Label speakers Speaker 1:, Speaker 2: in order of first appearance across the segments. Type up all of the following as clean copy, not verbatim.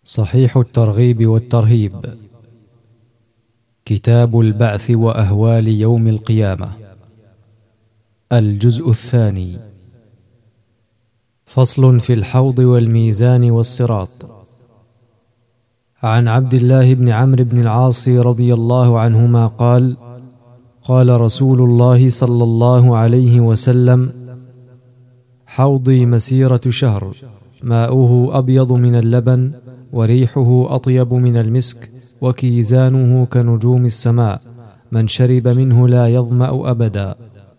Speaker 1: صحيح الترغيب والترهيب. كتاب البعث وأهوال يوم القيامة. الجزء الثاني. فصل في الحوض والميزان والصراط. عن عبد الله بن عمرو بن العاص رضي الله عنهما قال: قال رسول الله صلى الله عليه وسلم: حوضي مسيرة شهر، ماؤه أبيض من اللبن، وريحه أطيب من المسك، وكيزانه كنجوم السماء، من شرب منه لا يظمأ أبدا.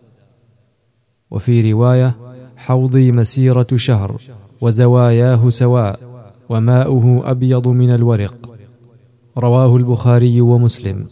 Speaker 1: وفي رواية: حوضي مسيرة شهر، وزواياه سواء، وماؤه أبيض من الورق. رواه البخاري ومسلم.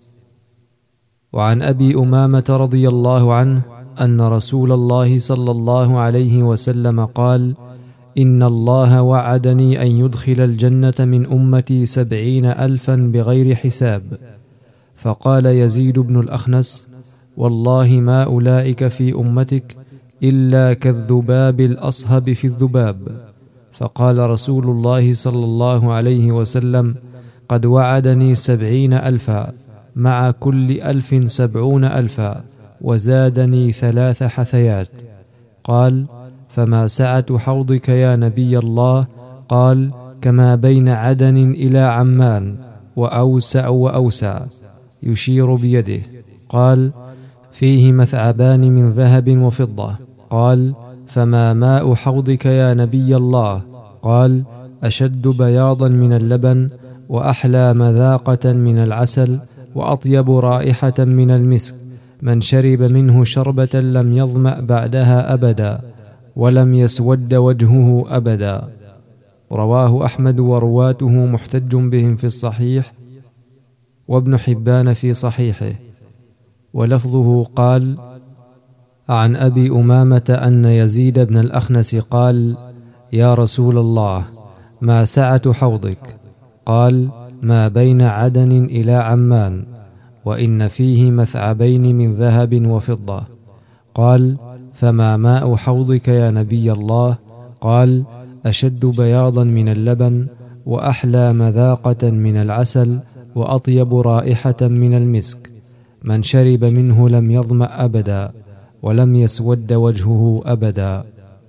Speaker 1: وعن أبي أمامة رضي الله عنه أن رسول الله صلى الله عليه وسلم قال: إن الله وعدني أن يدخل الجنة من أمتي 70,000 بغير حساب. فقال يزيد بن الأخنس: والله ما أولئك في أمتك إلا كالذباب الأصهب في الذباب. فقال رسول الله صلى الله عليه وسلم: قد وعدني 70,000، مع كل 1,000 70,000، وزادني 3 حثيات. قال: فما سعة حوضك يا نبي الله؟ قال: كما بين عدن إلى عمان، وأوسع وأوسع، يشير بيده. قال: فيه مثعبان من ذهب وفضة. قال: فما ماء حوضك يا نبي الله؟ قال: أشد بياضا من اللبن، وأحلى مذاقة من العسل، وأطيب رائحة من المسك، من شرب منه شربة لم يظمأ بعدها أبدا، ولم يسود وجهه أبدا. رواه أحمد ورواته محتج بهم في الصحيح، وابن حبان في صحيحه. ولفظه قال: عن أبي أمامة أن يزيد بن الأخنس قال: يا رسول الله، ما سعة حوضك؟ قال: ما بين عدن إلى عمان، وإن فيه مثعبين من ذهب وفضة. قال: فما ماء حوضك يا نبي الله؟ قال: أشد بياضا من اللبن، وأحلى مذاقة من العسل، وأطيب رائحة من المسك، من شرب منه لم يظمأ أبدا، ولم يسود وجهه أبدا.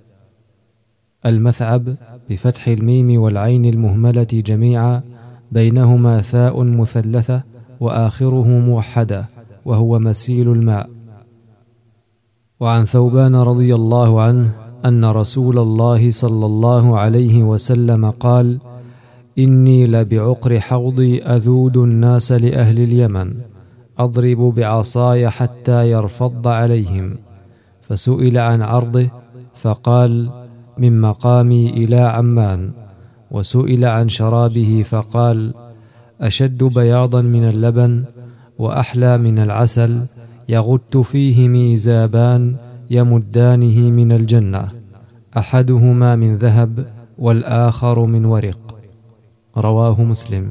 Speaker 1: المثعب بفتح الميم والعين المهملة جميعا، بينهما ثاء مثلثة، وآخره موحدة، وهو مسيل الماء. وعن ثوبان رضي الله عنه أن رسول الله صلى الله عليه وسلم قال: إني لبعقر حوضي أذود الناس لأهل اليمن، أضرب بعصاي حتى يرفض عليهم. فسئل عن عرضه فقال: من مقامي إلى عمان. وسئل عن شرابه فقال: أشد بياضا من اللبن، وأحلى من العسل، يغت فيه ميزابان يمدانه من الجنة، أحدهما من ذهب، والآخر من ورق. رواه مسلم.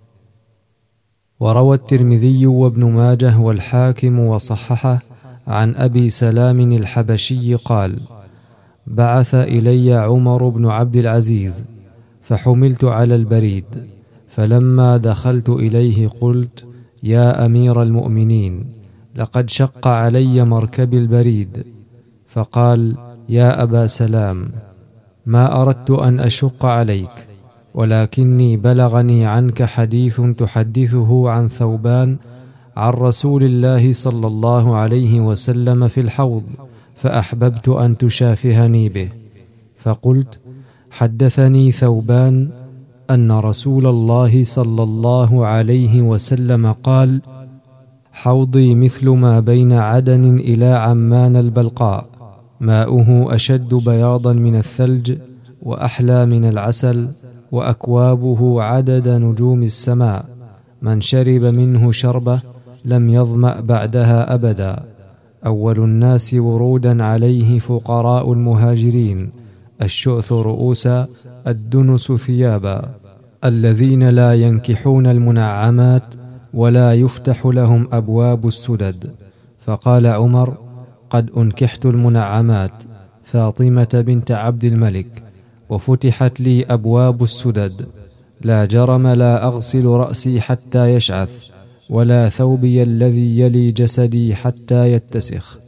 Speaker 1: وروى الترمذي وابن ماجه والحاكم وصححه عن أبي سلام الحبشي قال: بعث إلي عمر بن عبد العزيز، فحملت على البريد، فلما دخلت إليه قلت: يا أمير المؤمنين، لقد شق علي مركب البريد. فقال: يا أبا سلام، ما أردت أن أشق عليك، ولكني بلغني عنك حديث تحدثه عن ثوبان عن رسول الله صلى الله عليه وسلم في الحوض، فأحببت أن تشافهني به. فقلت: حدثني ثوبان أن رسول الله صلى الله عليه وسلم قال: حوضي مثل ما بين عدن إلى عمان البلقاء، ماؤه أشد بياضا من الثلج، وأحلى من العسل، وأكوابه عدد نجوم السماء، من شرب منه شربة لم يظمأ بعدها أبدا. أول الناس ورودا عليه فقراء المهاجرين، الشؤث رؤوسا، الدنس ثيابا، الذين لا ينكحون المنعمات، ولا يفتح لهم أبواب السدد. فقال عمر: قد أنكحت المنعمات، فاطمة بنت عبد الملك، وفتحت لي أبواب السدد. لا جرم لا أغسل رأسي حتى يشعث، ولا ثوبي الذي يلي جسدي حتى يتسخ.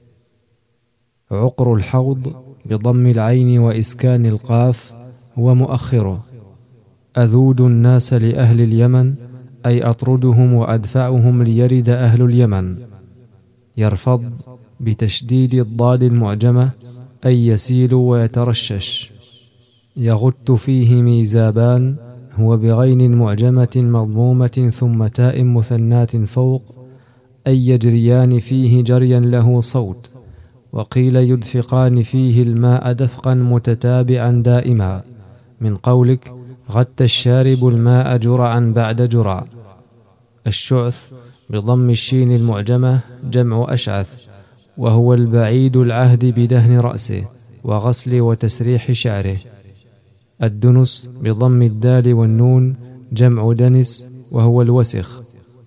Speaker 1: عقر الحوض بضم العين وإسكان القاف هو مؤخره. أذود الناس لأهل اليمن، أي أطردهم وأدفعهم ليرد أهل اليمن. يرفض بتشديد الضاد المعجمة، أي يسيل ويترشش. يغت فيه ميزابان، هو بغين معجمة مضمومة ثم تاء مثنات فوق، أي يجريان فيه جريا له صوت. وقيل يدفقان فيه الماء دفقا متتابعا دائما، من قولك غت الشارب الماء جرعا بعد جرع. الشعث بضم الشين المعجمة جمع أشعث، وهو البعيد العهد بدهن رأسه وغسل وتسريح شعره. الدنس بضم الدال والنون جمع دنس، وهو الوسخ.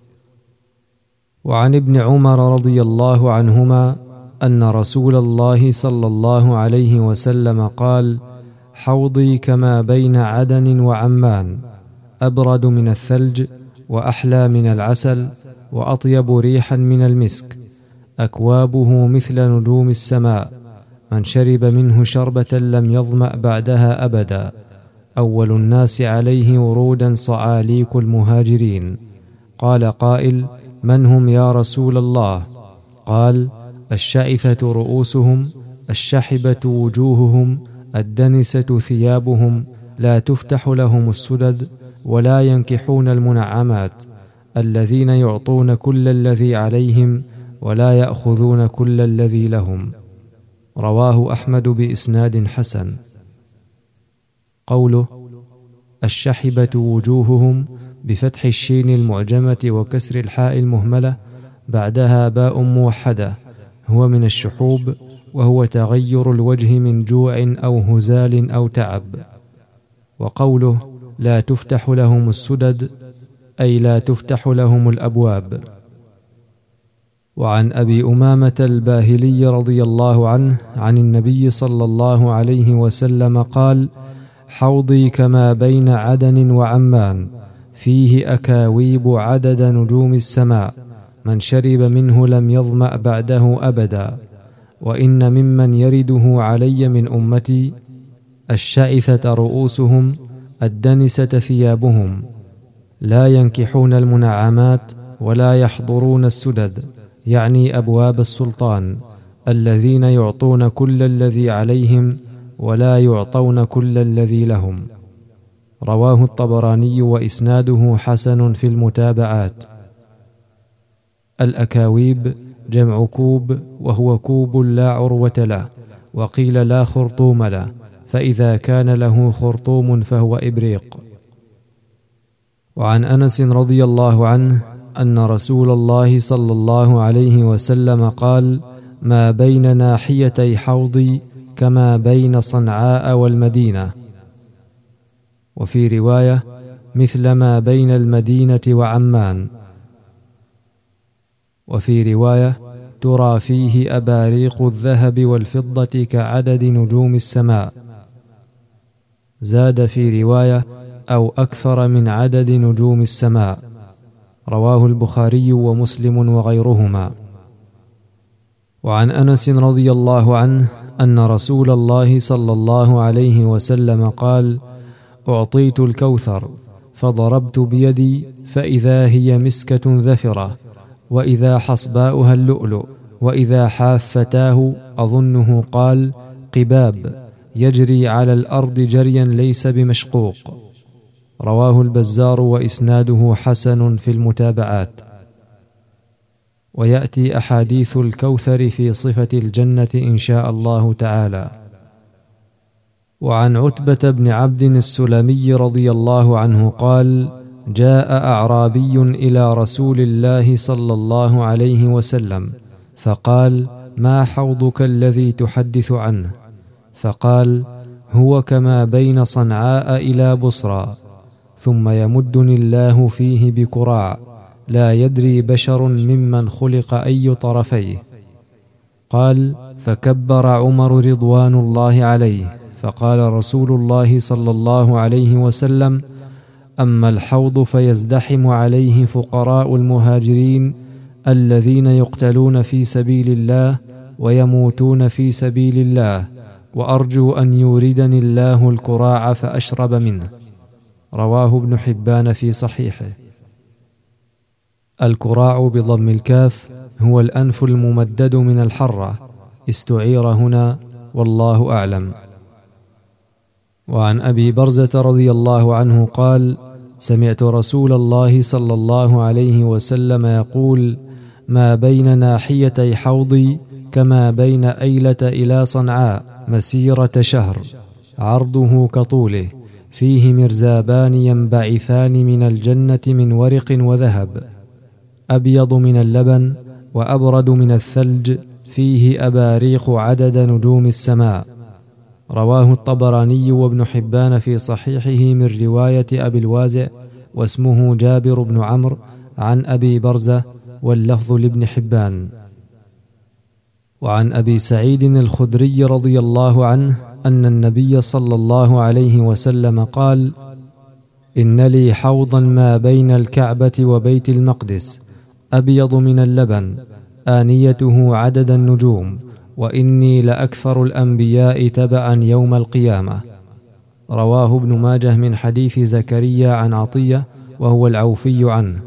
Speaker 1: وعن ابن عمر رضي الله عنهما أن رسول الله صلى الله عليه وسلم قال: حوضي كما بين عدن وعمان، أبرد من الثلج وأحلى من العسل وأطيب ريحا من المسك، أكوابه مثل نجوم السماء، من شرب منه شربة لم يظمأ بعدها أبدا. أول الناس عليه ورودا صعاليك المهاجرين. قال قائل: من هم يا رسول الله؟ قال: الشعثة رؤوسهم، الشحبة وجوههم، الدنسة ثيابهم، لا تفتح لهم السدد، ولا ينكحون المنعمات، الذين يعطون كل الذي عليهم ولا يأخذون كل الذي لهم. رواه أحمد بإسناد حسن. قوله الشحبة وجوههم بفتح الشين المعجمة وكسر الحاء المهملة بعدها باء موحدة، هو من الشحوب، وهو تغير الوجه من جوع أو هزال أو تعب. وقوله لا تفتح لهم السدد، أي لا تفتح لهم الأبواب. وعن أبي أمامة الباهلي رضي الله عنه عن النبي صلى الله عليه وسلم قال: حوضي كما بين عدن وعمان، فيه أكاويب عدد نجوم السماء، من شرب منه لم يظمأ بعده أبدا. وإن ممن يرده علي من أمتي الشعثة رؤوسهم، الدنسة ثيابهم، لا ينكحون المنعمات ولا يحضرون السدد، يعني أبواب السلطان، الذين يعطون كل الذي عليهم ولا يعطون كل الذي لهم. رواه الطبراني وإسناده حسن في المتابعات. الأكاويب جمع كوب، وهو كوب لا عروة له، وقيل لا خرطوم له، فإذا كان له خرطوم فهو إبريق. وعن أنس رضي الله عنه أن رسول الله صلى الله عليه وسلم قال: ما بين ناحيتي حوضي كما بين صنعاء والمدينة. وفي رواية مثل ما بين المدينة وعمان. وفي رواية ترى فيه أباريق الذهب والفضة كعدد نجوم السماء. زاد في رواية أو أكثر من عدد نجوم السماء. رواه البخاري ومسلم وغيرهما. وعن أنس رضي الله عنه أن رسول الله صلى الله عليه وسلم قال: أعطيت الكوثر فضربت بيدي فإذا هي مسكة ذفرة، وإذا حصباؤها اللؤلؤ، وإذا حافتاه أظنه قال قباب، يجري على الأرض جريا ليس بمشقوق. رواه البزار وإسناده حسن في المتابعات. ويأتي أحاديث الكوثر في صفة الجنة إن شاء الله تعالى. وعن عتبة بن عبد السلمي رضي الله عنه قال: جاء أعرابي إلى رسول الله صلى الله عليه وسلم فقال: ما حوضك الذي تحدث عنه؟ فقال: هو كما بين صنعاء إلى بصرى، ثم يمدني الله فيه بكراع، لا يدري بشر ممن خلق أي طرفيه. قال: فكبر عمر رضوان الله عليه، فقال رسول الله صلى الله عليه وسلم: أما الحوض فيزدحم عليه فقراء المهاجرين الذين يقتلون في سبيل الله ويموتون في سبيل الله، وأرجو أن يوردني الله الكراع فأشرب منه. رواه ابن حبان في صحيحه. الكراع بضم الكاف هو الأنف الممدد من الحرة، استعير هنا والله أعلم. وعن أبي برزة رضي الله عنه قال: سمعت رسول الله صلى الله عليه وسلم يقول: ما بين ناحيتي حوضي كما بين أيلة إلى صنعاء مسيرة شهر، عرضه كطوله، فيه مرزابان ينبعثان من الجنة من ورق وذهب، أبيض من اللبن وأبرد من الثلج، فيه أباريق عدد نجوم السماء. رواه الطبراني وابن حبان في صحيحه من رواية أبي الوازع، واسمه جابر بن عمرو، عن أبي برزة، واللفظ لابن حبان. وعن أبي سعيد الخدري رضي الله عنه أن النبي صلى الله عليه وسلم قال: إن لي حوضا ما بين الكعبة وبيت المقدس، أبيض من اللبن، آنيته عدد النجوم، وإني لأكثر الأنبياء تبعا يوم القيامة. رواه ابن ماجه من حديث زكريا عن عطية وهو العوفي عنه.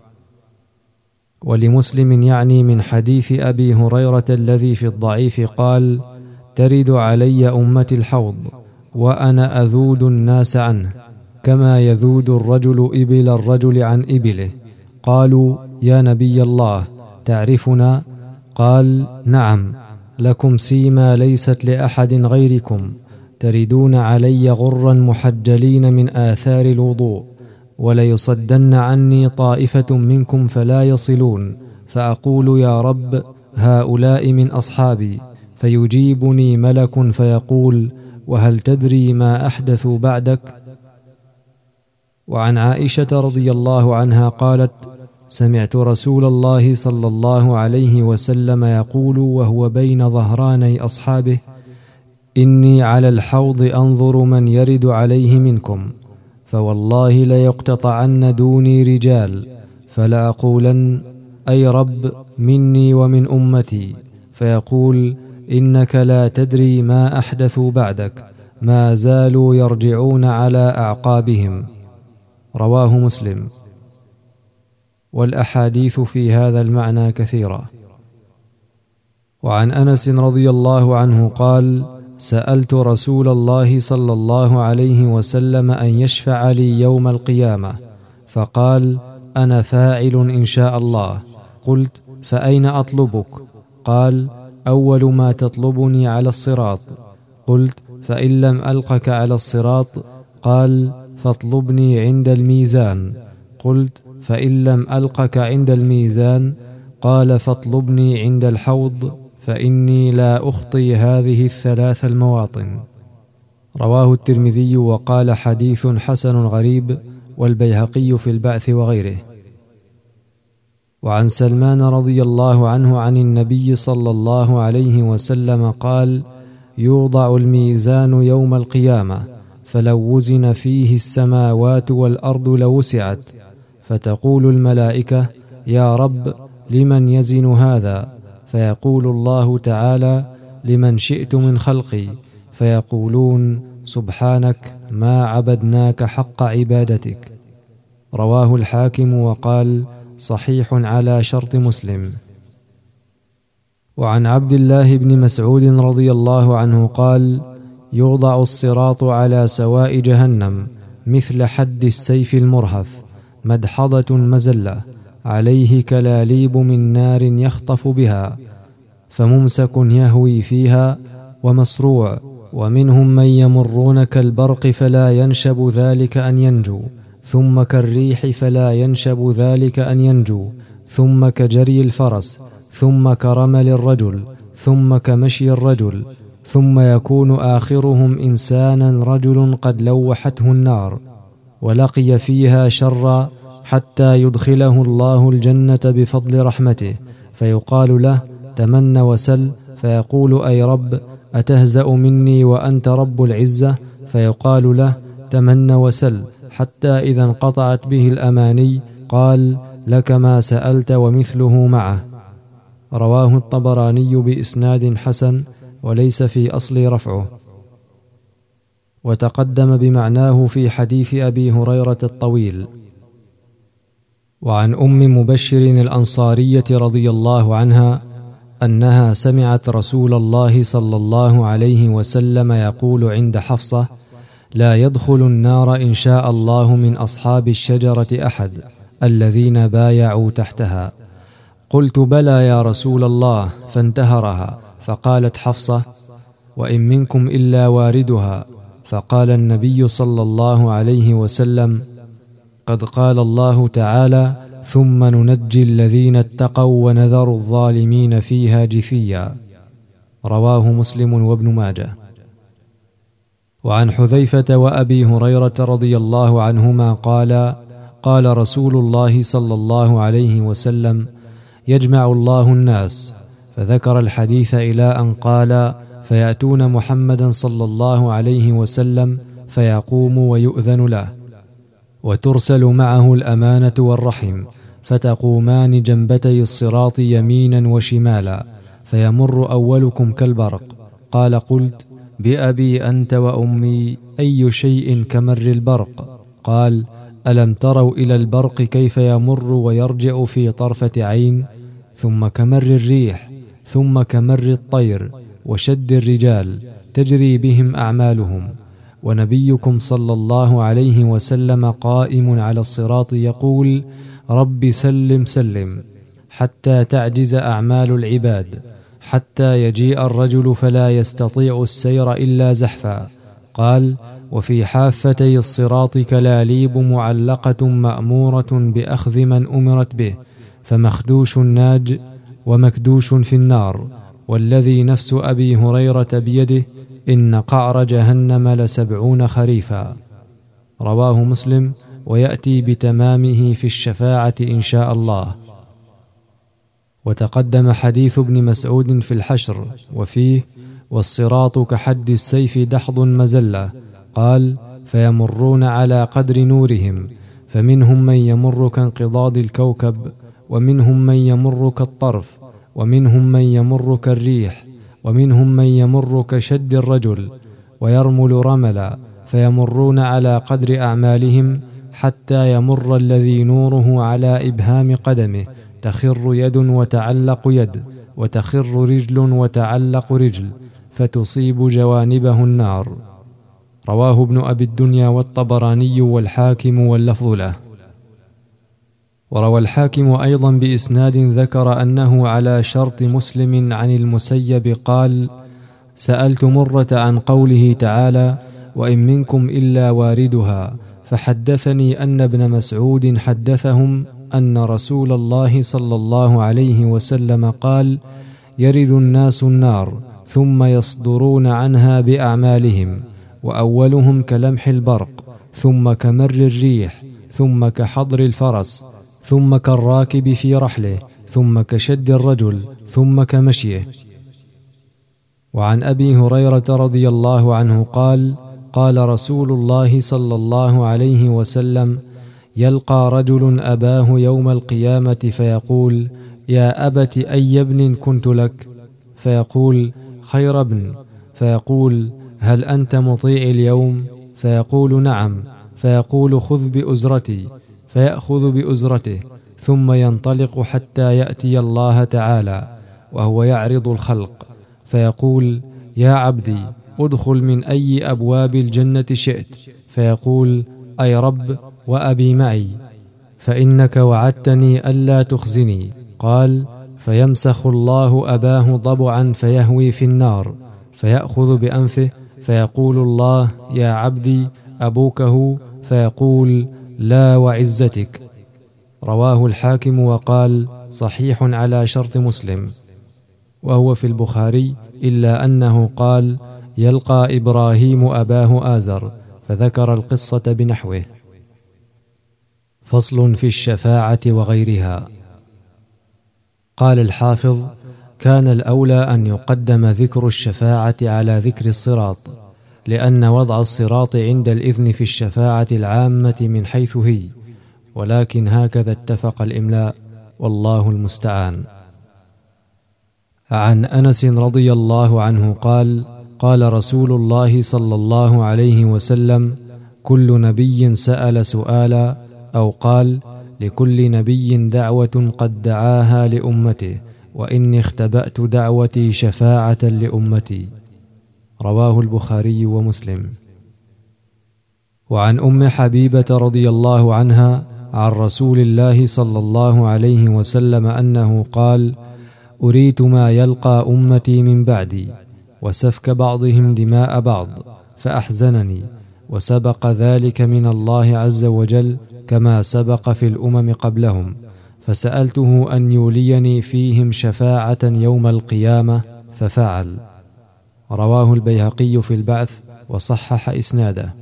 Speaker 1: ولمسلم يعني من حديث أبي هريرة الذي في الضعيف قال: ترد علي أمتي الحوض وأنا أذود الناس عنه كما يذود الرجل إبل الرجل عن إبله. قالوا: يا نبي الله تعرفنا؟ قال: نعم، لكم سيما ليست لأحد غيركم، تردون علي غرا محجلين من آثار الوضوء، وليصدن عني طائفة منكم فلا يصلون، فأقول: يا رب هؤلاء من أصحابي، فيجيبني ملك فيقول: وهل تدري ما أحدثوا بعدك؟ وعن عائشة رضي الله عنها قالت: سمعت رسول الله صلى الله عليه وسلم يقول وهو بين ظهراني أصحابه: إني على الحوض أنظر من يرد عليه منكم، فوالله ليقتطعن دوني رجال، فلا أقولن: أي رب مني ومن أمتي، فيقول: إنك لا تدري ما أحدثوا بعدك، ما زالوا يرجعون على أعقابهم. رواه مسلم. والأحاديث في هذا المعنى كثيرة. وعن أنس رضي الله عنه قال: سألت رسول الله صلى الله عليه وسلم أن يشفع لي يوم القيامة، فقال: أنا فاعل إن شاء الله. قلت: فأين أطلبك؟ قال: أول ما تطلبني على الصراط. قلت: فإن لم ألقك على الصراط؟ قال: فاطلبني عند الميزان. قلت: فإن لم ألقك عند الميزان؟ قال: فاطلبني عند الحوض، فإني لا أخطي هذه الثلاث المواطن. رواه الترمذي وقال: حديث حسن غريب، والبيهقي في البعث وغيره. وعن سلمان رضي الله عنه عن النبي صلى الله عليه وسلم قال: يوضع الميزان يوم القيامة، فلو وزن فيه السماوات والأرض لوسعت، فتقول الملائكة: يا رب لمن يزن هذا؟ فيقول الله تعالى: لمن شئت من خلقي، فيقولون: سبحانك ما عبدناك حق عبادتك. رواه الحاكم وقال: صحيح على شرط مسلم. وعن عبد الله بن مسعود رضي الله عنه قال: يوضع الصراط على سواء جهنم مثل حد السيف المرهف، مدحضة مزلة، عليه كلاليب من نار يخطف بها، فممسك يهوي فيها ومصروع، ومنهم من يمرون كالبرق فلا ينشب ذلك أن ينجو، ثم كالريح فلا ينشب ذلك أن ينجو، ثم كجري الفرس، ثم كرمل الرجل، ثم كمشي الرجل، ثم يكون آخرهم إنسانا رجل قد لوحته النار ولقي فيها شرا، حتى يدخله الله الجنة بفضل رحمته، فيقال له: تمن وسل، فيقول: أي رب أتهزأ مني وأنت رب العزة؟ فيقال له: تمن وسل، حتى إذا انقطعت به الأماني قال: لك ما سألت ومثله معه. رواه الطبراني بإسناد حسن، وليس في أصل رفعه، وتقدم بمعناه في حديث أبي هريرة الطويل. وعن أم مبشر الأنصارية رضي الله عنها أنها سمعت رسول الله صلى الله عليه وسلم يقول عند حفصة: لا يدخل النار إن شاء الله من أصحاب الشجرة أحد الذين بايعوا تحتها. قلت: بلى يا رسول الله، فانتهرها. فقالت حفصة: وإن منكم إلا واردها. فقال النبي صلى الله عليه وسلم: قد قال الله تعالى: ثم ننجي الذين اتقوا ونذر الظالمين فيها جثيا. رواه مسلم وابن ماجه. وعن حذيفة وأبي هريرة رضي الله عنهما قال: قال رسول الله صلى الله عليه وسلم: يجمع الله الناس. فذكر الحديث إلى أن قال: فيأتون محمدا صلى الله عليه وسلم فيقوم ويؤذن له، وترسل معه الأمانة والرحم، فتقومان جنبتي الصراط يمينا وشمالا، فيمر أولكم كالبرق. قال: قلت: بأبي أنت وأمي، أي شيء كمر البرق؟ قال: ألم تروا إلى البرق كيف يمر ويرجع في طرفة عين؟ ثم كمر الريح، ثم كمر الطير، وشد الرجال، تجري بهم أعمالهم. ونبيكم صلى الله عليه وسلم قائم على الصراط يقول: رب سلم سلم، حتى تعجز أعمال العباد، حتى يجيء الرجل فلا يستطيع السير إلا زحفا. قال: وفي حافتي الصراط كلاليب معلقة مأمورة بأخذ من أمرت به، فمخدوش ناج ومكدوش في النار، والذي نفس أبي هريرة بيده إن قعر جهنم ل70 خريفا. رواه مسلم، ويأتي بتمامه في الشفاعة إن شاء الله. وتقدم حديث ابن مسعود في الحشر، وفيه: والصراط كحد السيف دحض مزلة. قال: فيمرون على قدر نورهم، فمنهم من يمر كانقضاض الكوكب، ومنهم من يمر كالطرف، ومنهم من يمر كالريح، ومنهم من يمر كشد الرجل، ويرمل رملا، فيمرون على قدر أعمالهم، حتى يمر الذي نوره على إبهام قدمه، تخر يد وتعلق يد، وتخر رجل وتعلق رجل، فتصيب جوانبه النار. رواه ابن أبي الدنيا والطبراني والحاكم، واللفظ له. وروى الحاكم أيضا بإسناد ذكر أنه على شرط مسلم عن المسيب قال: سألت مرة عن قوله تعالى: وإن منكم إلا واردها، فحدثني أن ابن مسعود حدثهم أن رسول الله صلى الله عليه وسلم قال: يرد الناس النار ثم يصدرون عنها بأعمالهم، وأولهم كلمح البرق، ثم كمر الريح، ثم كحضر الفرس، ثم كالراكب في رحله، ثم كشد الرجل، ثم كمشيه. وعن أبي هريرة رضي الله عنه قال: قال رسول الله صلى الله عليه وسلم: يلقى رجل أباه يوم القيامة فيقول: يا أبت أي ابن كنت لك؟ فيقول: خير ابن. فيقول: هل أنت مطيع اليوم؟ فيقول: نعم. فيقول: خذ بأزرتي. فيأخذ بأزرته، ثم ينطلق حتى يأتي الله تعالى وهو يعرض الخلق، فيقول: يا عبدي، ادخل من أي أبواب الجنة شئت. فيقول: أي رب، وأبي معي، فإنك وعدتني ألا تخزني. قال: فيمسخ الله أباه ضبعا فيهوي في النار، فيأخذ بأنفه، فيقول الله: يا عبدي، أبوك هو؟ فيقول: لا وعزتك. رواه الحاكم وقال: صحيح على شرط مسلم. وهو في البخاري، إلا أنه قال: يلقى إبراهيم أباه آزر، فذكر القصة بنحوه. فصل في الشفاعة وغيرها. قال الحافظ: كان الأولى أن يقدم ذكر الشفاعة على ذكر الصراط، لأن وضع الصراط عند الإذن في الشفاعة العامة من حيث هي، ولكن هكذا اتفق الإملاء، والله المستعان. عن أنس رضي الله عنه قال: قال رسول الله صلى الله عليه وسلم: كل نبي سأل سؤالا، أو قال: لكل نبي دعوة قد دعاها لأمته، وإني اختبأت دعوتي شفاعة لأمتي. رواه البخاري ومسلم. وعن أم حبيبة رضي الله عنها عن رسول الله صلى الله عليه وسلم أنه قال: أريت ما يلقى أمتي من بعدي، وسفك بعضهم دماء بعض، فأحزنني، وسبق ذلك من الله عز وجل كما سبق في الأمم قبلهم، فسألته أن يوليني فيهم شفاعة يوم القيامة، ففعل. رواه البيهقي في البعث وصحح إسناده.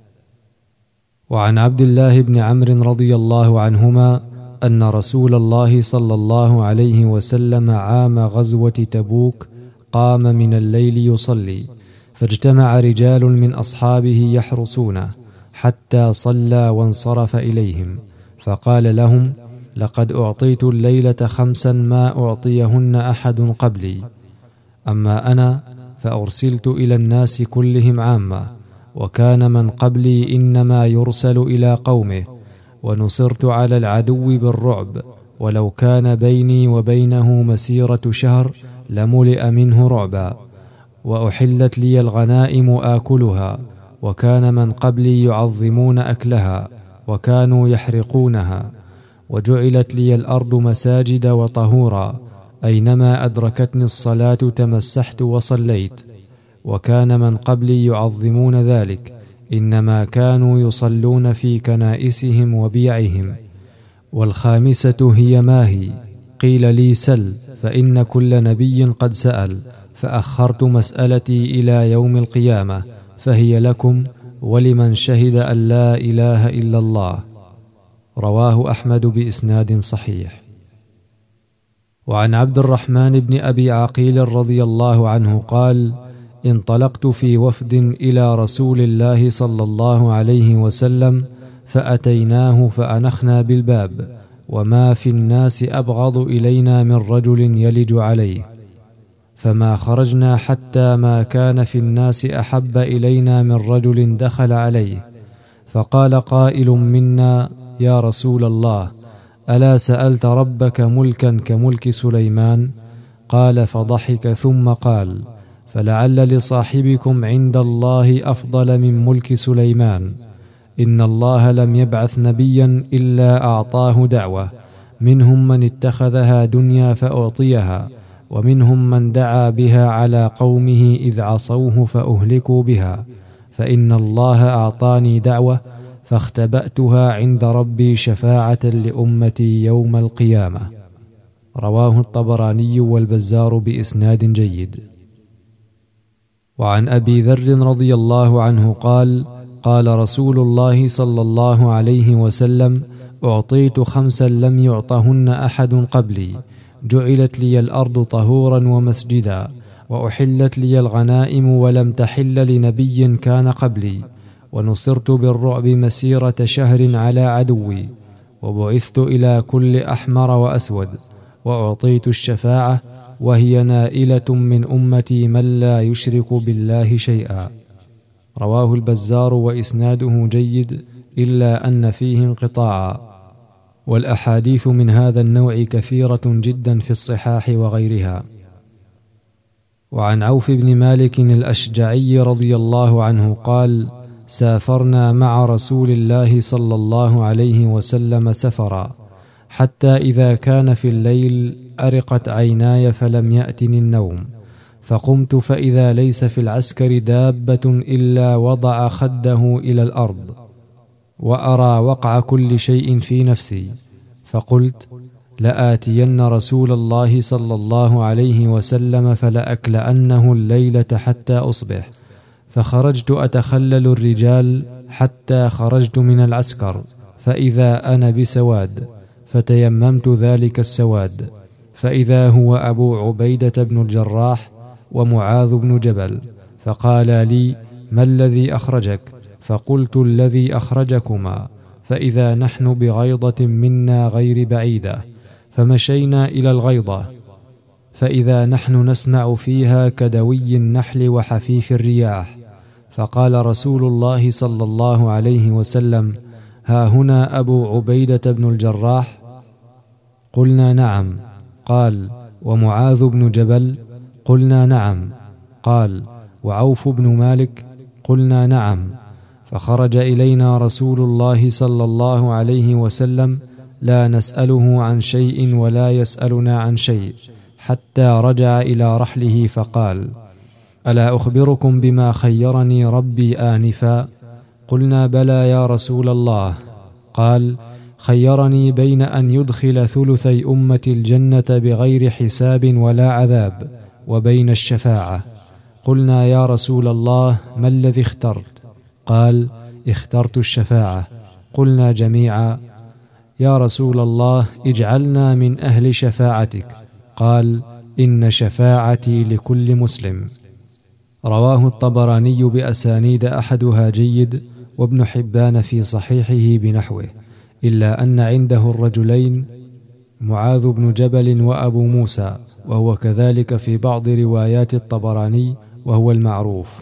Speaker 1: وعن عبد الله بن عمرو رضي الله عنهما أن رسول الله صلى الله عليه وسلم عام غزوة تبوك قام من الليل يصلي، فاجتمع رجال من أصحابه يحرسونه حتى صلى وانصرف إليهم، فقال لهم: لقد أعطيت الليلة 5 ما أعطيهن أحد قبلي، أما أنا فأرسلت إلى الناس كلهم عامة، وكان من قبلي إنما يرسل إلى قومه، ونصرت على العدو بالرعب، ولو كان بيني وبينه مسيرة شهر لملئ منه رعبا، وأحلت لي الغنائم آكلها، وكان من قبلي يعظمون أكلها وكانوا يحرقونها، وجعلت لي الأرض مساجد وطهورا، أينما أدركتني الصلاة تمسحت وصليت، وكان من قبلي يعظمون ذلك، إنما كانوا يصلون في كنائسهم وبيعهم. والخامسة هي ما هي؟ قيل لي: سل، فإن كل نبي قد سأل، فأخرت مسألتي إلى يوم القيامة، فهي لكم ولمن شهد أن لا إله إلا الله. رواه أحمد بإسناد صحيح. وعن عبد الرحمن بن أبي عقيل رضي الله عنه قال: انطلقت في وفد إلى رسول الله صلى الله عليه وسلم، فأتيناه فأنخنا بالباب، وما في الناس أبغض إلينا من رجل يلج عليه، فما خرجنا حتى ما كان في الناس أحب إلينا من رجل دخل عليه، فقال قائل منا: يا رسول الله، ألا سألت ربك ملكا كملك سليمان؟ قال فضحك ثم قال: فلعل لصاحبكم عند الله أفضل من ملك سليمان. إن الله لم يبعث نبيا إلا أعطاه دعوة، منهم من اتخذها دنيا فأعطيها، ومنهم من دعا بها على قومه إذ عصوه فأهلكوا بها، فإن الله أعطاني دعوة فاختبأتها عند ربي شفاعة لأمتي يوم القيامة. رواه الطبراني والبزار بإسناد جيد. وعن أبي ذر رضي الله عنه قال: قال رسول الله صلى الله عليه وسلم: أعطيت 5 لم يعطهن أحد قبلي، جعلت لي الأرض طهورا ومسجدا، وأحلت لي الغنائم ولم تحل لنبي كان قبلي، ونصرت بالرعب مسيرة شهر على عدوي، وبعثت إلى كل أحمر وأسود، وأعطيت الشفاعة، وهي نائلة من أمتي من لا يشرك بالله شيئا. رواه البزار وإسناده جيد، إلا أن فيه انقطاعا، والأحاديث من هذا النوع كثيرة جدا في الصحاح وغيرها. وعن عوف بن مالك الأشجعي رضي الله عنه قال: سافرنا مع رسول الله صلى الله عليه وسلم سفرا، حتى إذا كان في الليل أرقت عيناي فلم يأتني النوم، فقمت فإذا ليس في العسكر دابة إلا وضع خده إلى الأرض، وأرى وقع كل شيء في نفسي، فقلت: لآتين رسول الله صلى الله عليه وسلم فلأكلأنه الليلة حتى أصبح، فخرجت أتخلل الرجال حتى خرجت من العسكر، فإذا أنا بسواد، فتيممت ذلك السواد، فإذا هو أبو عبيدة بن الجراح ومعاذ بن جبل، فقال لي: ما الذي أخرجك؟ فقلت الذي أخرجكما، فإذا نحن بغيضة منا غير بعيدة، فمشينا إلى الغيضة، فإذا نحن نسمع فيها كدوي النحل وحفيف الرياح. فقال رسول الله صلى الله عليه وسلم: ها هنا أبو عبيدة بن الجراح؟ قلنا: نعم. قال: ومعاذ بن جبل؟ قلنا: نعم. قال: وعوف بن مالك؟ قلنا: نعم. فخرج إلينا رسول الله صلى الله عليه وسلم لا نسأله عن شيء ولا يسألنا عن شيء، حتى رجع إلى رحله فقال: ألا أخبركم بما خيرني ربي آنفا؟ قلنا: بلى يا رسول الله. قال: خيرني بين أن يدخل ثلثي أمة الجنة بغير حساب ولا عذاب، وبين الشفاعة. قلنا: يا رسول الله، ما الذي اخترت؟ قال: اخترت الشفاعة. قلنا جميعا: يا رسول الله، اجعلنا من أهل شفاعتك. قال: إن شفاعتي لكل مسلم. رواه الطبراني بأسانيد أحدها جيد، وابن حبان في صحيحه بنحوه، إلا أن عنده الرجلين معاذ بن جبل وأبو موسى، وهو كذلك في بعض روايات الطبراني، وهو المعروف.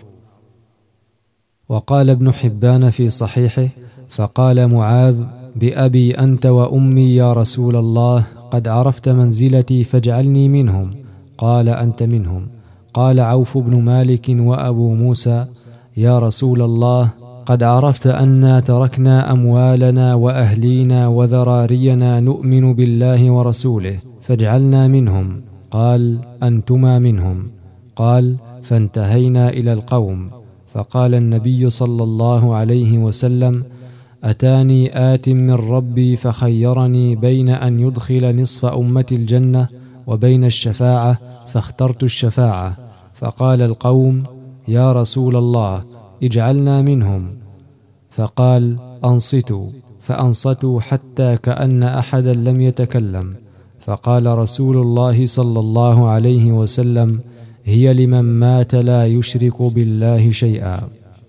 Speaker 1: وقال ابن حبان في صحيحه: فقال معاذ: بأبي أنت وأمي يا رسول الله، قد عرفت منزلتي فاجعلني منهم. قال: أنت منهم. قال عوف بن مالك وأبو موسى: يا رسول الله، قد عرفت أنا تركنا أموالنا وأهلينا وذرارينا نؤمن بالله ورسوله، فاجعلنا منهم. قال: أنتما منهم. قال: فانتهينا إلى القوم، فقال النبي صلى الله عليه وسلم: أتاني آت من ربي فخيرني بين أن يدخل نصف أمة الجنة وبين الشفاعة، فاخترت الشفاعة. فقال القوم: يا رسول الله، اجعلنا منهم. فقال: أنصتوا. فأنصتوا حتى كأن أحدا لم يتكلم. فقال رسول الله صلى الله عليه وسلم: هي لمن مات لا يشرك بالله شيئا.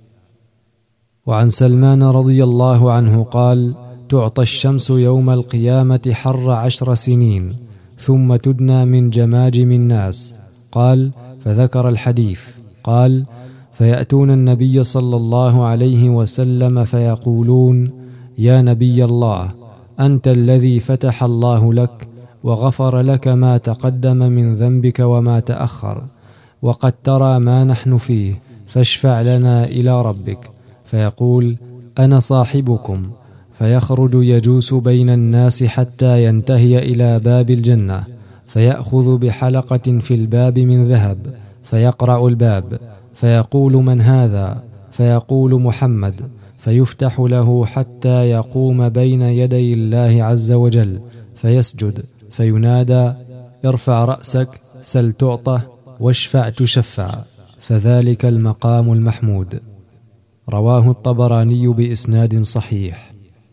Speaker 1: وعن سلمان رضي الله عنه قال: تعطى الشمس يوم القيامة حر 10 سنين، ثم تدنى من جماجم الناس. قال: فذكر الحديث. قال: فيأتون النبي صلى الله عليه وسلم فيقولون: يا نبي الله، أنت الذي فتح الله لك وغفر لك ما تقدم من ذنبك وما تأخر، وقد ترى ما نحن فيه، فاشفع لنا إلى ربك. فيقول: أنا صاحبكم. فيخرج يجوس بين الناس حتى ينتهي إلى باب الجنة، فيأخذ بحلقة في الباب من ذهب، فيقرع الباب، فيقول: من هذا؟ فيقول: محمد. فيفتح له حتى يقوم بين يدي الله عز وجل، فيسجد، فينادى: ارفع رأسك، سل تعطى، واشفع تشفع. فذلك المقام المحمود. رواه الطبراني بإسناد صحيح.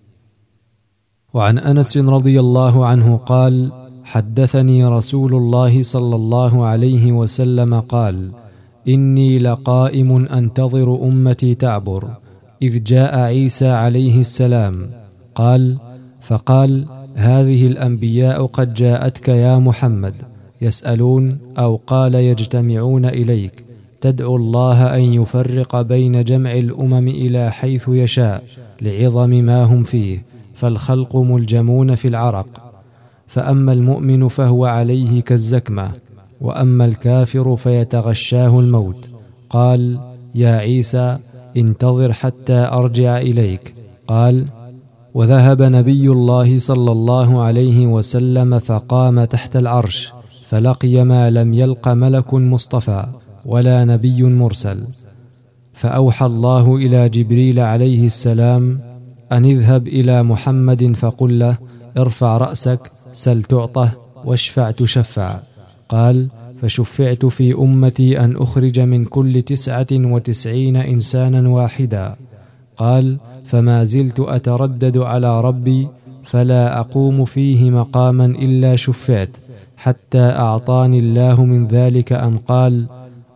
Speaker 1: وعن أنس رضي الله عنه قال: حدثني رسول الله صلى الله عليه وسلم قال: إني لقائم أنتظر أمتي تعبر، إذ جاء عيسى عليه السلام. قال: فقال: هذه الأنبياء قد جاءتك يا محمد، يسألون، أو قال يجتمعون إليك، تدعو الله أن يفرق بين جمع الأمم إلى حيث يشاء، لعظم ما هم فيه، فالخلق ملجمون في العرق، فأما المؤمن فهو عليه كالزكمة، وأما الكافر فيتغشاه الموت. قال: يا عيسى، انتظر حتى أرجع إليك. قال: وذهب نبي الله صلى الله عليه وسلم فقام تحت العرش، فلقي ما لم يلق ملك مصطفى ولا نبي مرسل. فأوحى الله إلى جبريل عليه السلام أن اذهب إلى محمد فقل له: ارفع رأسك، سل تعطه، واشفع تشفع. قال: فشفعت في أمتي أن أخرج من كل 99 إنسانا واحدا. قال: فما زلت أتردد على ربي، فلا أقوم فيه مقاما إلا شفعت، حتى أعطاني الله من ذلك أن قال: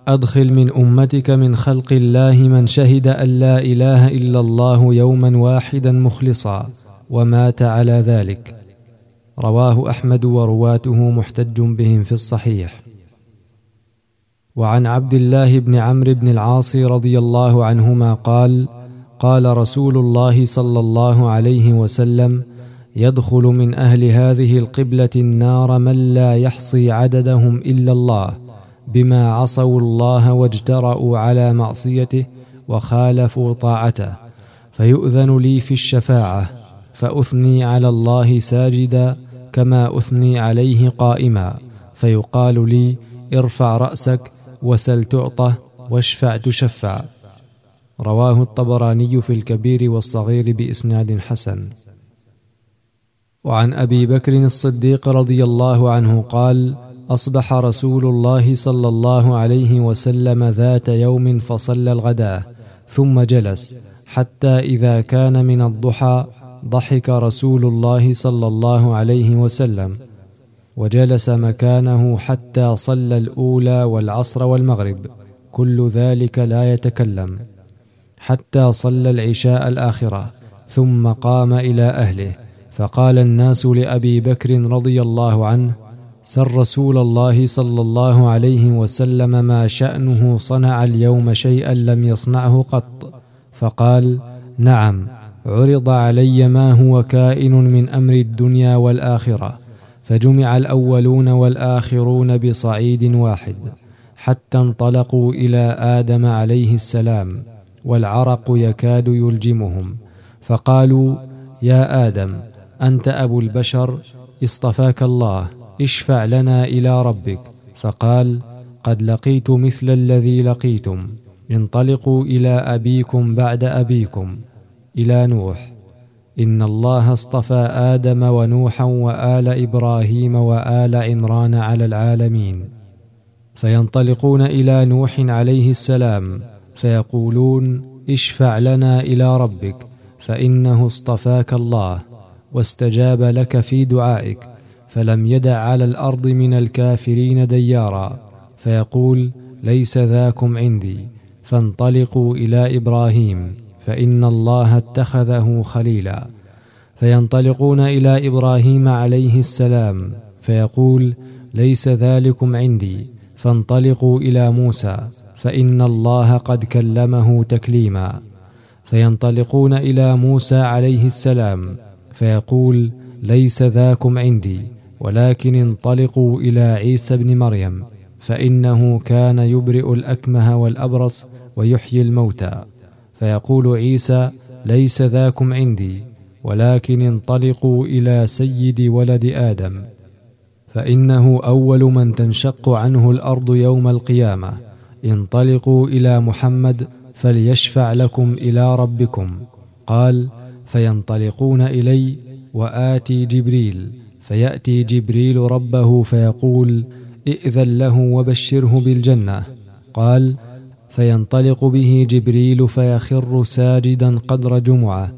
Speaker 1: أدخل من أمتك من خلق الله من شهد أن لا إله إلا الله يوما واحدا مخلصا ومات على ذلك. رواه أحمد ورواته محتج بهم في الصحيح. وعن عبد الله بن عمرو بن العاص رضي الله عنهما قال: قال رسول الله صلى الله عليه وسلم: يدخل من أهل هذه القبلة النار من لا يحصي عددهم إلا الله، بما عصوا الله واجترأوا على معصيته وخالفوا طاعته، فيؤذن لي في الشفاعة، فأثني على الله ساجدا كما أثني عليه قائما، فيقال لي: ارفع رأسك وسل تعطى واشفع تشفع. رواه الطبراني في الكبير والصغير بإسناد حسن. وعن أبي بكر الصديق رضي الله عنه قال: أصبح رسول الله صلى الله عليه وسلم ذات يوم فصلى الغداة ثم جلس حتى إذا كان من الضحى ضحك رسول الله صلى الله عليه وسلم، وجلس مكانه حتى صلى الأولى والعصر والمغرب، كل ذلك لا يتكلم، حتى صلى العشاء الآخرة، ثم قام إلى أهله، فقال الناس لأبي بكر رضي الله عنه: سر رسول الله صلى الله عليه وسلم ما شأنه صنع اليوم شيئا لم يصنعه قط؟ فقال: نعم، عرض علي ما هو كائن من أمر الدنيا والآخرة، فجمع الأولون والآخرون بصعيد واحد، حتى انطلقوا إلى آدم عليه السلام، والعرق يكاد يلجمهم، فقالوا: يا آدم، أنت أبو البشر، اصطفاك الله، اشفع لنا إلى ربك. فقال: قد لقيت مثل الذي لقيتم، انطلقوا إلى أبيكم بعد أبيكم، إلى نوح، إن الله اصطفى آدم ونوحا وآل إبراهيم وآل عمران على العالمين. فينطلقون إلى نوح عليه السلام فيقولون: اشفع لنا إلى ربك، فإنه اصطفاك الله واستجاب لك في دعائك، فلم يدع على الأرض من الكافرين ديارا، فيقول: ليس ذاكم عندي، فانطلقوا إلى إبراهيم، فإن الله اتخذه خليلا. فينطلقون إلى إبراهيم عليه السلام فيقول: ليس ذلكم عندي، فانطلقوا إلى موسى، فإن الله قد كلمه تكليما. فينطلقون إلى موسى عليه السلام فيقول: ليس ذاكم عندي، ولكن انطلقوا إلى عيسى بن مريم، فإنه كان يبرئ الأكمه والأبرص ويحيي الموتى. فيقول عيسى: ليس ذاكم عندي، ولكن انطلقوا إلى سيد ولد آدم، فإنه أول من تنشق عنه الأرض يوم القيامة. انطلقوا إلى محمد فليشفع لكم إلى ربكم. قال: فينطلقون إلي وآتي جبريل، فيأتي جبريل ربه فيقول: ائذن له وبشره بالجنة. قال: فينطلق به جبريل فيخر ساجدا قدر جمعة،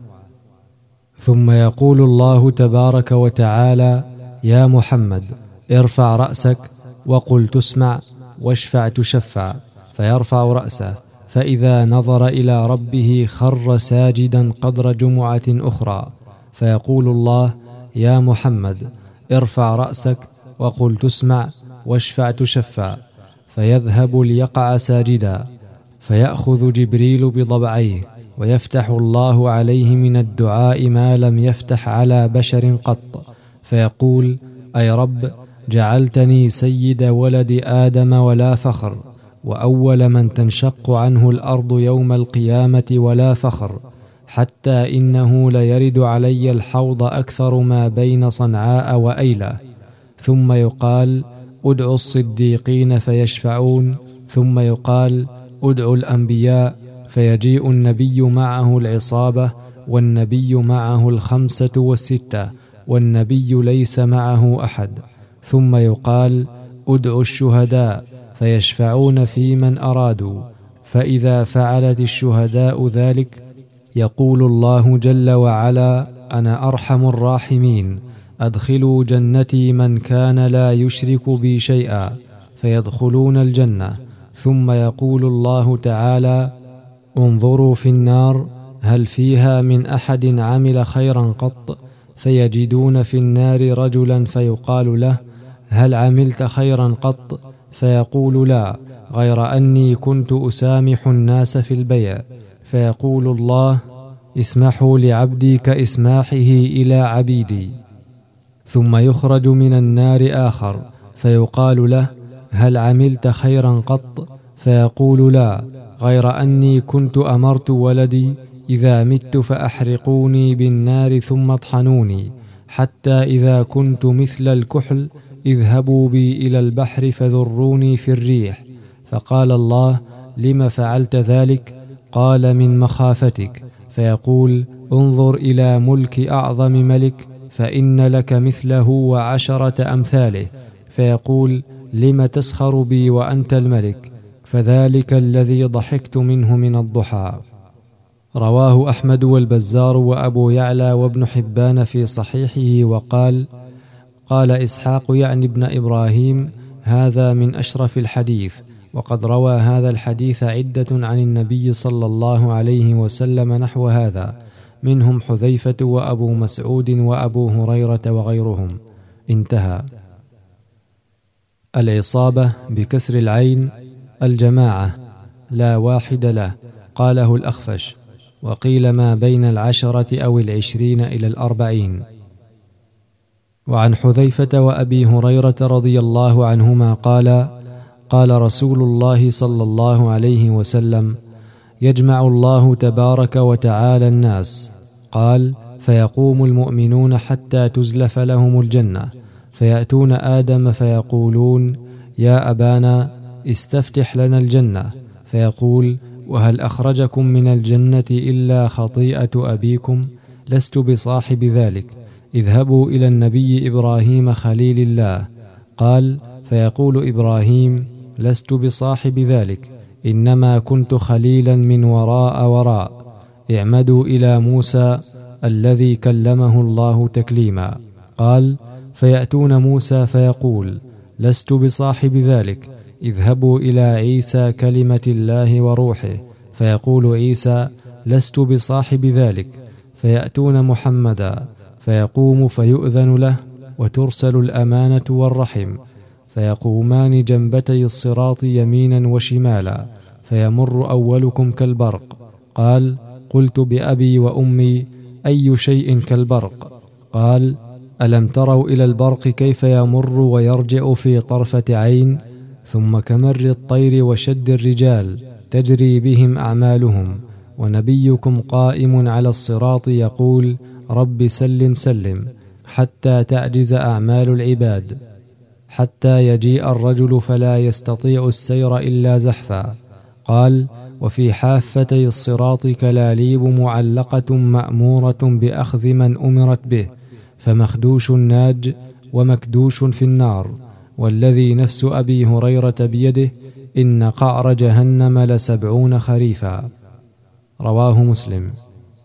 Speaker 1: ثم يقول الله تبارك وتعالى: يا محمد، ارفع رأسك وقل تسمع واشفع تشفع. فيرفع رأسه، فإذا نظر إلى ربه خر ساجدا قدر جمعة أخرى، فيقول الله: يا محمد، ارفع رأسك وقل تسمع واشفع تشفع. فيذهب ليقع ساجدا، فيأخذ جبريل بضبعيه، ويفتح الله عليه من الدعاء ما لم يفتح على بشر قط، فيقول: أي رب، جعلتني سيد ولد آدم ولا فخر، وأول من تنشق عنه الأرض يوم القيامة ولا فخر، حتى إنه ليرد علي الحوض أكثر ما بين صنعاء وأيلة. ثم يقال: ادعوا الصديقين فيشفعون. ثم يقال: ادعوا الأنبياء، فيجيء النبي معه العصابة، والنبي معه 5 و6، والنبي ليس معه أحد. ثم يقال: ادعوا الشهداء، فيشفعون في من أرادوا. فإذا فعلت الشهداء ذلك يقول الله جل وعلا: أنا أرحم الراحمين، أدخلوا جنتي من كان لا يشرك بي شيئا، فيدخلون الجنة. ثم يقول الله تعالى: انظروا في النار هل فيها من أحد عمل خيرا قط؟ فيجدون في النار رجلا فيقال له: هل عملت خيرا قط؟ فيقول: لا، غير أني كنت أسامح الناس في البيع. فيقول الله: اسمحوا لعبدي كإسماحه إلى عبيدي. ثم يخرج من النار آخر فيقال له: هل عملت خيرا قط؟ فيقول: لا، غير أني كنت أمرت ولدي إذا مت فأحرقوني بالنار ثم اطحنوني، حتى إذا كنت مثل الكحل اذهبوا بي إلى البحر فذروني في الريح. فقال الله: لم فعلت ذلك؟ قال: من مخافتك. فيقول: انظر إلى ملك أعظم ملك، فإن لك مثله وعشرة أمثاله. فيقول: لم تسخر بي وأنت الملك؟ فذلك الذي ضحكت منه من الضحى. رواه أحمد والبزار وأبو يعلى وابن حبان في صحيحه. وقال: قال إسحاق يعني ابن إبراهيم: هذا من أشرف الحديث. وقد روى هذا الحديث عدة عن النبي صلى الله عليه وسلم نحو هذا، منهم حذيفة وأبو مسعود وأبو هريرة وغيرهم. انتهى. العصابة بكسر العين الجماعة، لا واحد له، قاله الأخفش، وقيل ما بين 10 أو 20 إلى 40. وعن حذيفة وأبي هريرة رضي الله عنهما قال: قال رسول الله صلى الله عليه وسلم: يجمع الله تبارك وتعالى الناس. قال: فيقوم المؤمنون حتى تزلف لهم الجنة، فيأتون آدم فيقولون: يا أبانا استفتح لنا الجنة. فيقول: وهل أخرجكم من الجنة إلا خطيئة أبيكم؟ لست بصاحب ذلك، اذهبوا إلى النبي إبراهيم خليل الله. قال: فيقول إبراهيم: لست بصاحب ذلك، إنما كنت خليلا من وراء. اعمدوا إلى موسى الذي كلمه الله تكليما. قال: فيأتون موسى فيقول: لست بصاحب ذلك، اذهبوا إلى عيسى كلمة الله وروحه. فيقول عيسى: لست بصاحب ذلك. فيأتون محمدا فيقوم فيؤذن له وترسل الأمانة والرحم، فيقومان جنبتي الصراط يمينا وشمالا، فيمر أولكم كالبرق. قال: قلت بأبي وأمي أي شيء كالبرق؟ قال: ألم تروا إلى البرق كيف يمر ويرجع في طرفة عين؟ ثم كمر الطير وشد الرجال تجري بهم أعمالهم، ونبيكم قائم على الصراط يقول: رب سلم سلم، حتى تعجز أعمال العباد، حتى يجيء الرجل فلا يستطيع السير إلا زحفا. قال: وفي حافتي الصراط كلاليب معلقة مأمورة بأخذ من أمرت به، فمخدوش ناج ومكدوش في النار، والذي نفس أبي هريرة بيده إن قعر جهنم ل70 خريفا. رواه مسلم.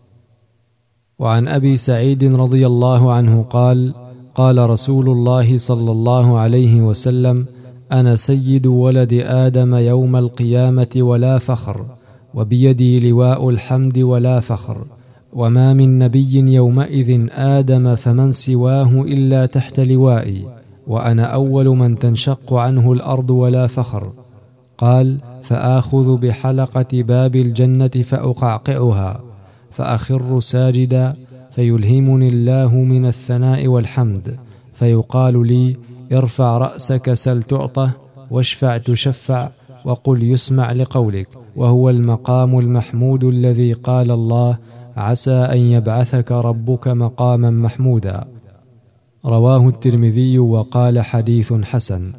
Speaker 1: وعن أبي سعيد رضي الله عنه قال: قال رسول الله صلى الله عليه وسلم: أنا سيد ولد آدم يوم القيامة ولا فخر، وبيدي لواء الحمد ولا فخر، وما من نبي يومئذ آدم فمن سواه إلا تحت لوائي، وأنا أول من تنشق عنه الأرض ولا فخر. قال: فآخذ بحلقة باب الجنة فأقعقعها، فأخر ساجدا، فيلهمني الله من الثناء والحمد، فيقال لي: ارفع رأسك سل تعطى، واشفع تشفع، وقل يسمع لقولك، وهو المقام المحمود الذي قال الله: عسى أن يبعثك ربك مقاما محمودا. رواه الترمذي وقال: حديث حسن.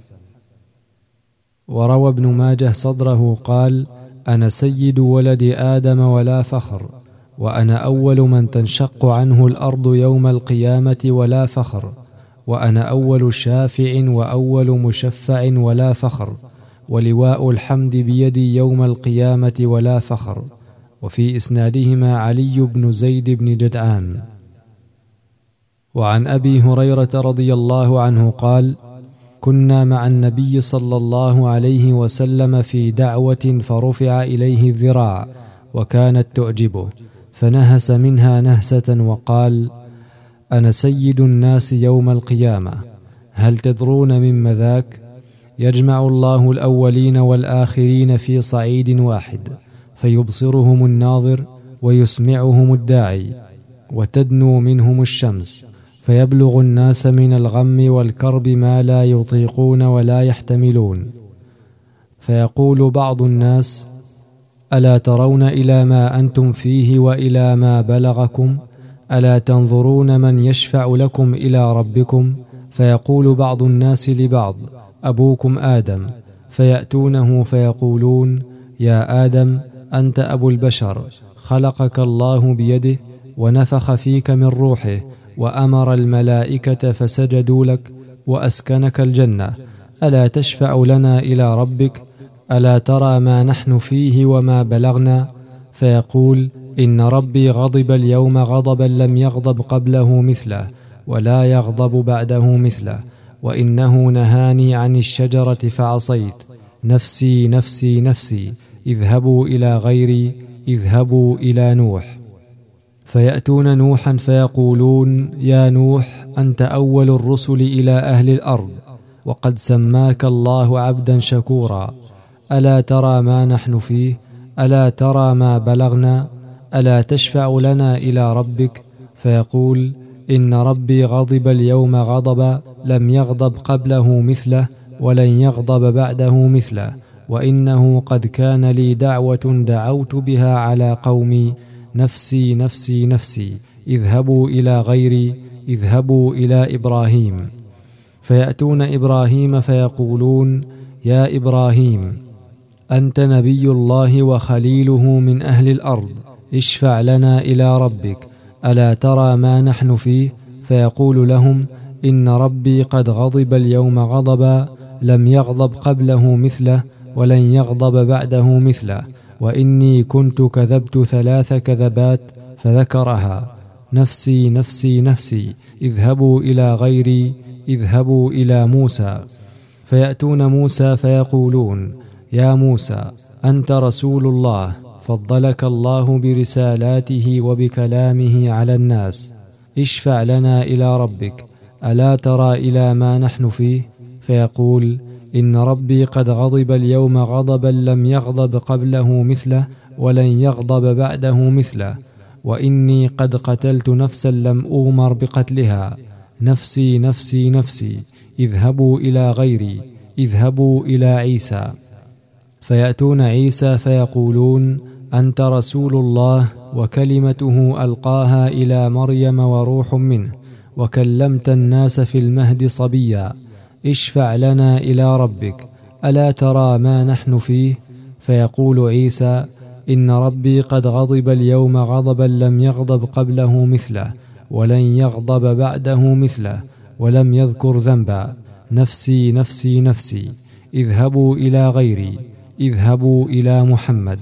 Speaker 1: وروى ابن ماجه صدره قال: أنا سيد ولد آدم ولا فخر، وأنا أول من تنشق عنه الأرض يوم القيامة ولا فخر، وأنا أول شافع وأول مشفع ولا فخر، ولواء الحمد بيدي يوم القيامة ولا فخر. وفي إسنادهما علي بن زيد بن جدعان. وعن أبي هريرة رضي الله عنه قال: كنا مع النبي صلى الله عليه وسلم في دعوة فرفع إليه الذراع وكانت تعجبه، فنهس منها نهسة وقال: أنا سيد الناس يوم القيامة، هل تدرون مما ذاك؟ يجمع الله الأولين والآخرين في صعيد واحد، فيبصرهم الناظر ويسمعهم الداعي، وتدنو منهم الشمس، فيبلغ الناس من الغم والكرب ما لا يطيقون ولا يحتملون، فيقول بعض الناس: ألا ترون إلى ما أنتم فيه وإلى ما بلغكم؟ ألا تنظرون من يشفع لكم إلى ربكم؟ فيقول بعض الناس لبعض: أبوكم آدم، فيأتونه فيقولون: يا آدم، أنت أبو البشر، خلقك الله بيده ونفخ فيك من روحه وأمر الملائكة فسجدوا لك وأسكنك الجنة، ألا تشفع لنا إلى ربك؟ ألا ترى ما نحن فيه وما بلغنا؟ فيقول: إن ربي غضب اليوم غضبا لم يغضب قبله مثله ولا يغضب بعده مثله، وإنه نهاني عن الشجرة فعصيت، نفسي نفسي نفسي، اذهبوا إلى غيري، اذهبوا إلى نوح. فيأتون نوحا فيقولون: يا نوح، أنت أول الرسل إلى أهل الأرض، وقد سماك الله عبدا شكورا، ألا ترى ما نحن فيه؟ ألا ترى ما بلغنا؟ ألا تشفع لنا إلى ربك؟ فيقول: إن ربي غضب اليوم غضبا لم يغضب قبله مثله ولن يغضب بعده مثله، وإنه قد كان لي دعوة دعوت بها على قومي، نفسي نفسي نفسي، اذهبوا إلى غيري، اذهبوا إلى إبراهيم. فيأتون إبراهيم فيقولون: يا إبراهيم، أنت نبي الله وخليله من أهل الأرض، اشفع لنا إلى ربك، ألا ترى ما نحن فيه؟ فيقول لهم: إن ربي قد غضب اليوم غضبا لم يغضب قبله مثله ولن يغضب بعده مثله، وإني كنت كذبت 3 كذبات، فذكرها: نفسي نفسي نفسي، اذهبوا إلى غيري، اذهبوا إلى موسى. فيأتون موسى فيقولون: يا موسى، أنت رسول الله، فضلك الله برسالاته وبكلامه على الناس، اشفع لنا إلى ربك، ألا ترى إلى ما نحن فيه؟ فيقول: إن ربي قد غضب اليوم غضبا لم يغضب قبله مثله ولن يغضب بعده مثله، وإني قد قتلت نفسا لم أؤمر بقتلها، نفسي نفسي نفسي، اذهبوا إلى غيري، اذهبوا إلى عيسى. فيأتون عيسى فيقولون: أنت رسول الله وكلمته ألقاها إلى مريم وروح منه، وكلمت الناس في المهد صبيا، اشفع لنا إلى ربك، ألا ترى ما نحن فيه؟ فيقول عيسى: إن ربي قد غضب اليوم غضبا لم يغضب قبله مثله ولن يغضب بعده مثله، ولم يذكر ذنبا، نفسي نفسي نفسي، اذهبوا إلى غيري، اذهبوا إلى محمد.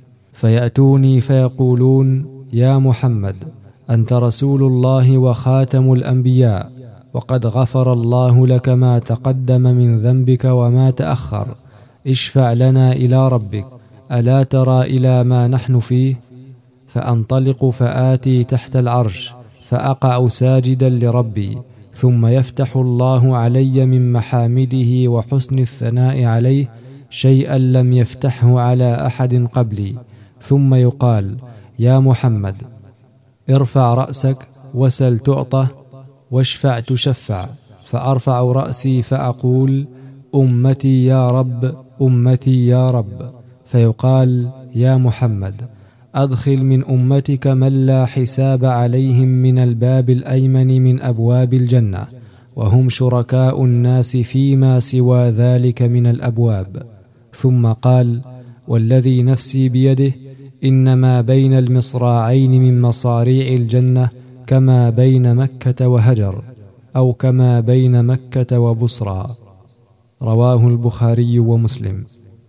Speaker 1: فيأتوني فيقولون: يا محمد، أنت رسول الله وخاتم الأنبياء، وقد غفر الله لك ما تقدم من ذنبك وما تأخر، اشفع لنا إلى ربك، ألا ترى إلى ما نحن فيه؟ فأنطلق فآتي تحت العرش فأقع ساجدا لربي، ثم يفتح الله علي من محامده وحسن الثناء عليه شيئا لم يفتحه على أحد قبلي، ثم يقال: يا محمد، ارفع رأسك وسل تعطى واشفع تشفع. فأرفع رأسي فأقول: أمتي يا رب، أمتي يا رب. فيقال: يا محمد، أدخل من أمتك من لا حساب عليهم من الباب الأيمن من أبواب الجنة، وهم شركاء الناس فيما سوى ذلك من الأبواب. ثم قال: والذي نفسي بيده، إنما بين المصراعين من مصاريع الجنة كما بين مكة وهجر، أو كما بين مكة وبصرى. رواه البخاري ومسلم.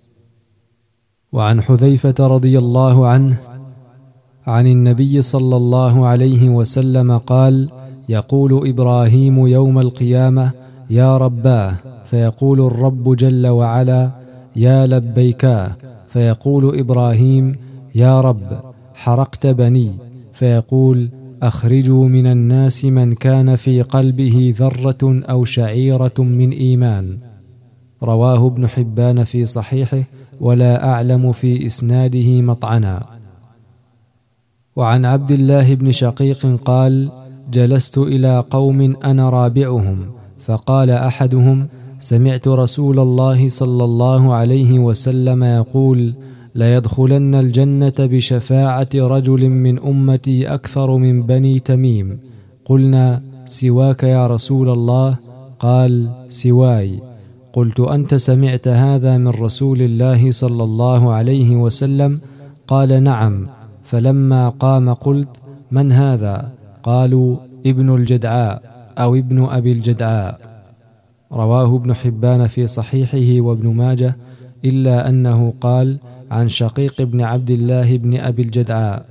Speaker 1: وعن حذيفة رضي الله عنه عن النبي صلى الله عليه وسلم قال: يقول إبراهيم يوم القيامة: يا رباه، فيقول الرب جل وعلا: يا لبيكاه. فيقول إبراهيم: يا رب حرقت بني. فيقول: أخرجوا من الناس من كان في قلبه ذرة أو شعيرة من إيمان. رواه ابن حبان في صحيحه، ولا أعلم في إسناده مطعنا. وعن عبد الله بن شقيق قال: جلست إلى قوم أنا رابعهم، فقال أحدهم: سمعت رسول الله صلى الله عليه وسلم يقول: ليدخلن الجنة بشفاعة رجل من أمتي أكثر من بني تميم. قلنا: سواك يا رسول الله؟ قال: سواي. قلت: أنت سمعت هذا من رسول الله صلى الله عليه وسلم؟ قال: نعم. فلما قام قلت: من هذا؟ قالوا: ابن الجدعاء أو ابن أبي الجدعاء. رواه ابن حبان في صحيحه وابن ماجه، إلا أنه قال: عن شقيق بن عبد الله بن أبي الجدعاء.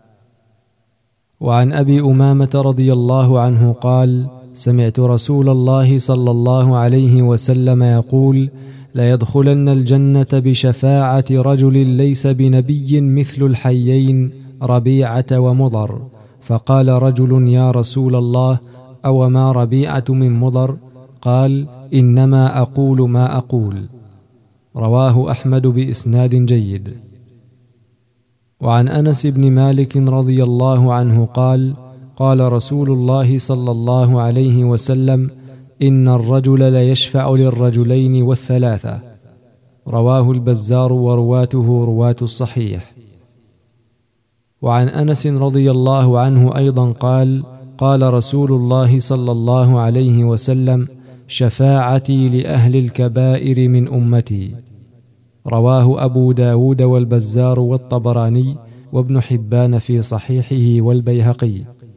Speaker 1: وعن أبي أمامة رضي الله عنه قال: سمعت رسول الله صلى الله عليه وسلم يقول: ليدخلن الجنة بشفاعة رجل ليس بنبي مثل الحيين ربيعة ومضر. فقال رجل: يا رسول الله، أو ما ربيعة من مضر؟ قال: إنما أقول ما أقول. رواه أحمد بإسناد جيد. وعن أنس بن مالك رضي الله عنه قال: قال رسول الله صلى الله عليه وسلم: إن الرجل ليشفع للرجلين والثلاثة. رواه البزار ورواته رواة الصحيح. وعن أنس رضي الله عنه أيضا قال: قال رسول الله صلى الله عليه وسلم: شفاعتي لأهل الكبائر من أمتي. رواه أبو داود والبزار والطبراني وابن حبان في صحيحه والبيهقي.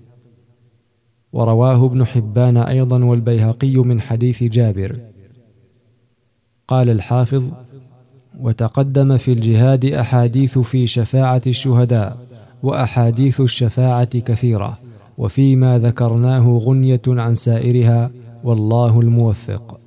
Speaker 1: ورواه ابن حبان أيضا والبيهقي من حديث جابر. قال الحافظ: وتقدم في الجهاد أحاديث في شفاعة الشهداء، وأحاديث الشفاعة كثيرة، وفيما ذكرناه غنية عن سائرها، والله الموفق.